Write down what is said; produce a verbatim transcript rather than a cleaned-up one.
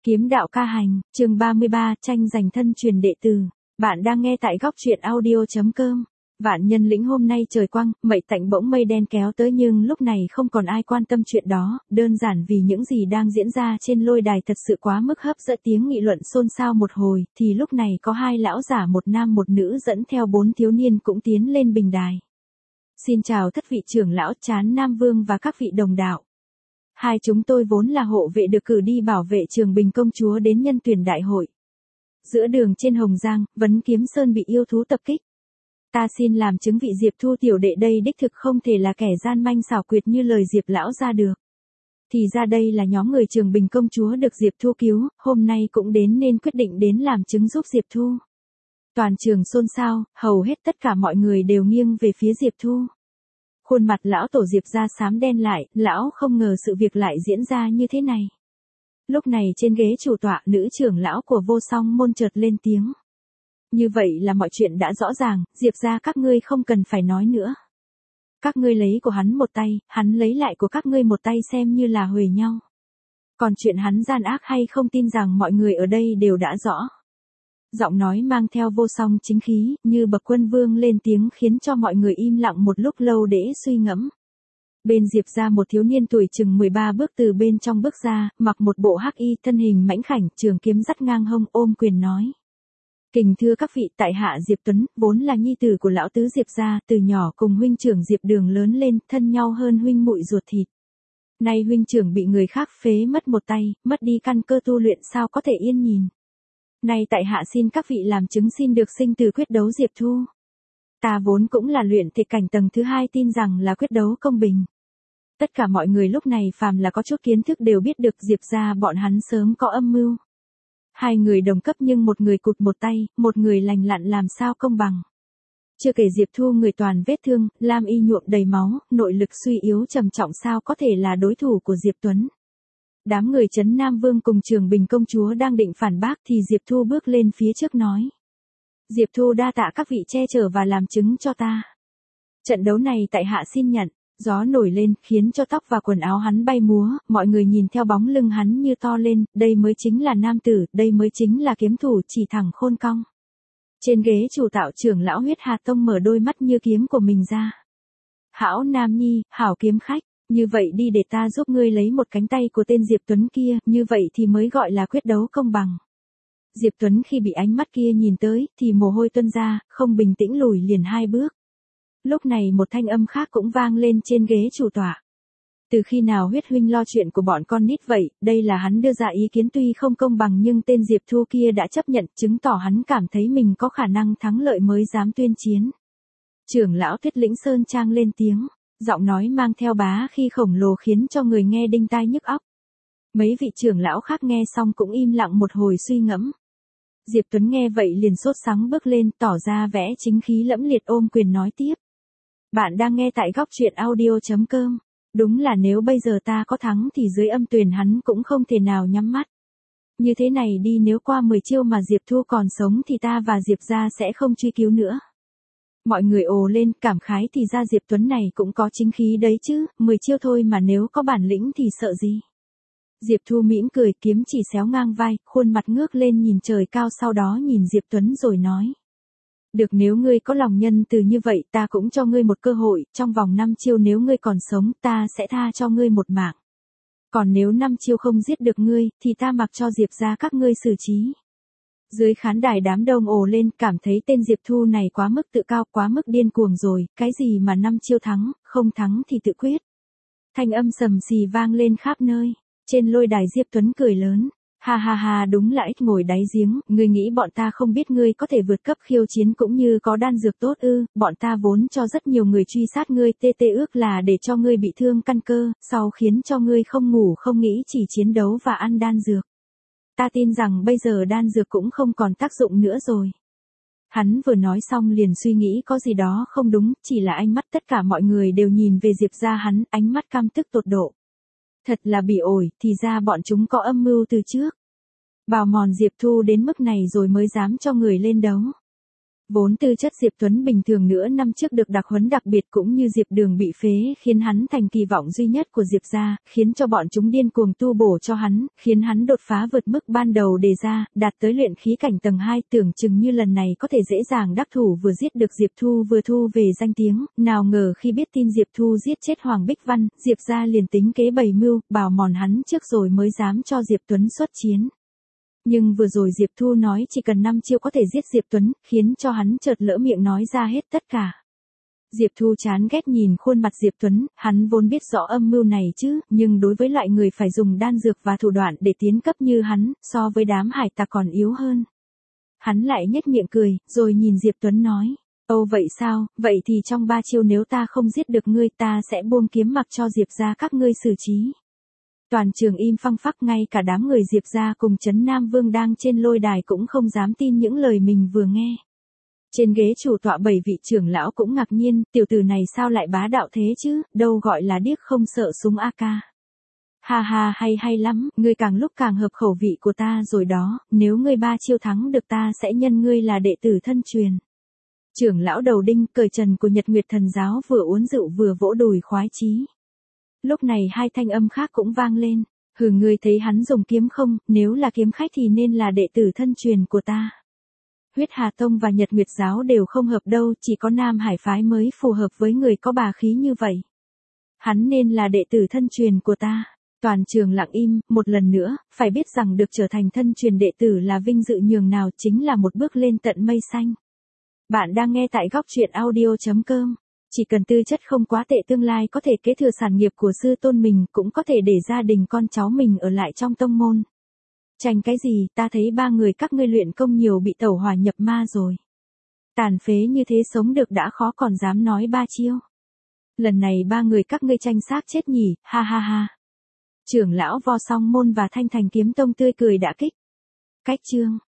Kiếm đạo ca hành, chương ba mươi ba, tranh giành thân truyền đệ tử. Bạn đang nghe tại góc truyện audio.com. Vạn Nhân Lĩnh hôm nay trời quang, mây tạnh bỗng mây đen kéo tới nhưng lúc này không còn ai quan tâm chuyện đó, đơn giản vì những gì đang diễn ra trên lôi đài thật sự quá mức hấp dẫn. Tiếng nghị luận xôn xao một hồi, thì lúc này có hai lão giả một nam một nữ dẫn theo bốn thiếu niên cũng tiến lên bình đài. Xin chào thất vị trưởng lão Trán Nam Vương và các vị đồng đạo. Hai chúng tôi vốn là hộ vệ được cử đi bảo vệ Trường Bình công chúa đến nhân tuyển đại hội. Giữa đường trên Hồng Giang, Vấn Kiếm Sơn bị yêu thú tập kích. Ta xin làm chứng vị Diệp Thu tiểu đệ đây đích thực không thể là kẻ gian manh xảo quyệt như lời Diệp lão ra được. Thì ra đây là nhóm người Trường Bình công chúa được Diệp Thu cứu, hôm nay cũng đến nên quyết định đến làm chứng giúp Diệp Thu. Toàn trường xôn xao, hầu hết tất cả mọi người đều nghiêng về phía Diệp Thu. Khuôn mặt lão tổ Diệp ra xám đen lại, lão không ngờ sự việc lại diễn ra như thế này. Lúc này trên ghế chủ tọa, nữ trưởng lão của Vô Song môn chợt lên tiếng. Như vậy là mọi chuyện đã rõ ràng, Diệp ra các ngươi không cần phải nói nữa. Các ngươi lấy của hắn một tay, hắn lấy lại của các ngươi một tay xem như là huề nhau. Còn chuyện hắn gian ác hay không tin rằng mọi người ở đây đều đã rõ. Giọng nói mang theo vô song chính khí, như bậc quân vương lên tiếng khiến cho mọi người im lặng một lúc lâu để suy ngẫm. Bên Diệp ra một thiếu niên tuổi chừng mười ba bước từ bên trong bước ra, mặc một bộ hắc y, thân hình mãnh khảnh, trường kiếm dắt ngang hông, ôm quyền nói. Kình thưa các vị, tại hạ Diệp Tuấn, vốn là nhi tử của lão tứ Diệp gia, từ nhỏ cùng huynh trưởng Diệp Đường lớn lên, thân nhau hơn huynh muội ruột thịt. Nay huynh trưởng bị người khác phế mất một tay, mất đi căn cơ tu luyện sao có thể yên nhìn. Nay tại hạ xin các vị làm chứng xin được sinh từ quyết đấu Diệp Thu. Ta vốn cũng là luyện thể cảnh tầng thứ hai, tin rằng là quyết đấu công bình. Tất cả mọi người lúc này phàm là có chút kiến thức đều biết được Diệp ra bọn hắn sớm có âm mưu. Hai người đồng cấp nhưng một người cụt một tay, một người lành lặn làm sao công bằng. Chưa kể Diệp Thu người toàn vết thương, lam y nhuộm đầy máu, nội lực suy yếu trầm trọng sao có thể là đối thủ của Diệp Tuấn. Đám người Trấn Nam Vương cùng Trường Bình công chúa đang định phản bác thì Diệp Thu bước lên phía trước nói. Diệp Thu đa tạ các vị che chở và làm chứng cho ta. Trận đấu này tại hạ xin nhận. Gió nổi lên, khiến cho tóc và quần áo hắn bay múa, mọi người nhìn theo bóng lưng hắn như to lên, đây mới chính là nam tử, đây mới chính là kiếm thủ chỉ thẳng khôn cong. Trên ghế chủ tạo trưởng lão Huyết Hà Tông mở đôi mắt như kiếm của mình ra. Hảo Nam Nhi, hảo kiếm khách, như vậy đi để ta giúp ngươi lấy một cánh tay của tên Diệp Tuấn kia, như vậy thì mới gọi là quyết đấu công bằng. Diệp Tuấn khi bị ánh mắt kia nhìn tới, thì mồ hôi tuôn ra, không bình tĩnh lùi liền hai bước. Lúc này một thanh âm khác cũng vang lên trên ghế chủ tọa. Từ khi nào Huyết huynh lo chuyện của bọn con nít vậy, đây là hắn đưa ra ý kiến tuy không công bằng nhưng tên Diệp Thu kia đã chấp nhận, chứng tỏ hắn cảm thấy mình có khả năng thắng lợi mới dám tuyên chiến. Trưởng lão Tuyết Lĩnh Sơn Trang lên tiếng, giọng nói mang theo bá khi khổng lồ khiến cho người nghe đinh tai nhức óc. Mấy vị trưởng lão khác nghe xong cũng im lặng một hồi suy ngẫm. Diệp Tuấn nghe vậy liền sốt sắng bước lên, tỏ ra vẻ chính khí lẫm liệt ôm quyền nói tiếp. Bạn đang nghe tại góc truyện audio.com. Đúng là nếu bây giờ ta có thắng thì dưới âm tuyền hắn cũng không thể nào nhắm mắt. Như thế này đi, nếu qua mười chiêu mà Diệp Thu còn sống thì ta và Diệp gia sẽ không truy cứu nữa. Mọi người ồ lên cảm khái, thì ra Diệp Tuấn này cũng có chính khí đấy chứ, mười chiêu thôi mà nếu có bản lĩnh thì sợ gì. Diệp Thu mỉm cười, kiếm chỉ xéo ngang vai, khuôn mặt ngước lên nhìn trời cao, sau đó nhìn Diệp Tuấn rồi nói. Được, nếu ngươi có lòng nhân từ như vậy ta cũng cho ngươi một cơ hội, trong vòng năm chiêu nếu ngươi còn sống ta sẽ tha cho ngươi một mạng. Còn nếu năm chiêu không giết được ngươi, thì ta mặc cho Diệp ra các ngươi xử trí. Dưới khán đài đám đông ồ lên, cảm thấy tên Diệp Thu này quá mức tự cao, quá mức điên cuồng rồi, cái gì mà năm chiêu thắng, không thắng thì tự quyết. Thanh âm sầm xì vang lên khắp nơi, trên lôi đài Diệp Tuấn cười lớn. Ha ha ha, đúng là ít ngồi đáy giếng, ngươi nghĩ bọn ta không biết ngươi có thể vượt cấp khiêu chiến cũng như có đan dược tốt ư, bọn ta vốn cho rất nhiều người truy sát ngươi, tê tê ước là để cho ngươi bị thương căn cơ, sau khiến cho ngươi không ngủ không nghĩ chỉ chiến đấu và ăn đan dược. Ta tin rằng bây giờ đan dược cũng không còn tác dụng nữa rồi. Hắn vừa nói xong liền suy nghĩ có gì đó không đúng, chỉ là ánh mắt tất cả mọi người đều nhìn về Diệp ra hắn, ánh mắt căm tức tột độ. Thật là bị ổi, thì ra bọn chúng có âm mưu từ trước. Bào mòn Diệp Thu đến mức này rồi mới dám cho người lên đấu. Vốn tư chất Diệp Tuấn bình thường nửa năm trước được đặc huấn đặc biệt cũng như Diệp Đường bị phế khiến hắn thành kỳ vọng duy nhất của Diệp gia, khiến cho bọn chúng điên cuồng tu bổ cho hắn, khiến hắn đột phá vượt mức ban đầu đề ra, đạt tới luyện khí cảnh tầng hai, tưởng chừng như lần này có thể dễ dàng đắc thủ vừa giết được Diệp Thu vừa thu về danh tiếng, nào ngờ khi biết tin Diệp Thu giết chết Hoàng Bích Văn, Diệp gia liền tính kế bày mưu, bào mòn hắn trước rồi mới dám cho Diệp Tuấn xuất chiến. Nhưng vừa rồi Diệp Thu nói chỉ cần năm chiêu có thể giết Diệp Tuấn, khiến cho hắn chợt lỡ miệng nói ra hết tất cả. Diệp Thu chán ghét nhìn khuôn mặt Diệp Tuấn, hắn vốn biết rõ âm mưu này chứ, nhưng đối với loại người phải dùng đan dược và thủ đoạn để tiến cấp như hắn, so với đám hải tặc còn yếu hơn. Hắn lại nhếch miệng cười, rồi nhìn Diệp Tuấn nói, ồ vậy sao, vậy thì trong ba chiêu nếu ta không giết được ngươi ta sẽ buông kiếm mặc cho Diệp gia các ngươi xử trí. Toàn trường im phăng phắc, ngay cả đám người Diệp gia cùng Trấn Nam Vương đang trên lôi đài cũng không dám tin những lời mình vừa nghe. Trên ghế chủ tọa bảy vị trưởng lão cũng ngạc nhiên, tiểu tử này sao lại bá đạo thế chứ, đâu gọi là điếc không sợ súng a ca. Ha ha, hay hay lắm, ngươi càng lúc càng hợp khẩu vị của ta rồi đó, nếu ngươi ba chiêu thắng được ta sẽ nhân ngươi là đệ tử thân truyền. Trưởng lão đầu đinh cởi trần của Nhật Nguyệt Thần Giáo vừa uốn rượu vừa vỗ đùi khoái chí. Lúc này hai thanh âm khác cũng vang lên, hừ, ngươi thấy hắn dùng kiếm không, nếu là kiếm khách thì nên là đệ tử thân truyền của ta. Huyết Hà Tông và Nhật Nguyệt Giáo đều không hợp đâu, chỉ có Nam Hải Phái mới phù hợp với người có bà khí như vậy. Hắn nên là đệ tử thân truyền của ta. Toàn trường lặng im, một lần nữa, phải biết rằng được trở thành thân truyền đệ tử là vinh dự nhường nào, chính là một bước lên tận mây xanh. Bạn đang nghe tại góc truyện audio chấm com. Chỉ cần tư chất không quá tệ, tương lai có thể kế thừa sản nghiệp của sư tôn mình, cũng có thể để gia đình con cháu mình ở lại trong tông môn. Tranh cái gì, ta thấy ba người các ngươi luyện công nhiều bị tẩu hỏa nhập ma rồi. Tàn phế như thế sống được đã khó còn dám nói ba chiêu. Lần này ba người các ngươi tranh xác chết nhỉ, ha ha ha. Trưởng lão Vo Song Môn và Thanh Thành Kiếm Tông tươi cười đã kích. Cách chương.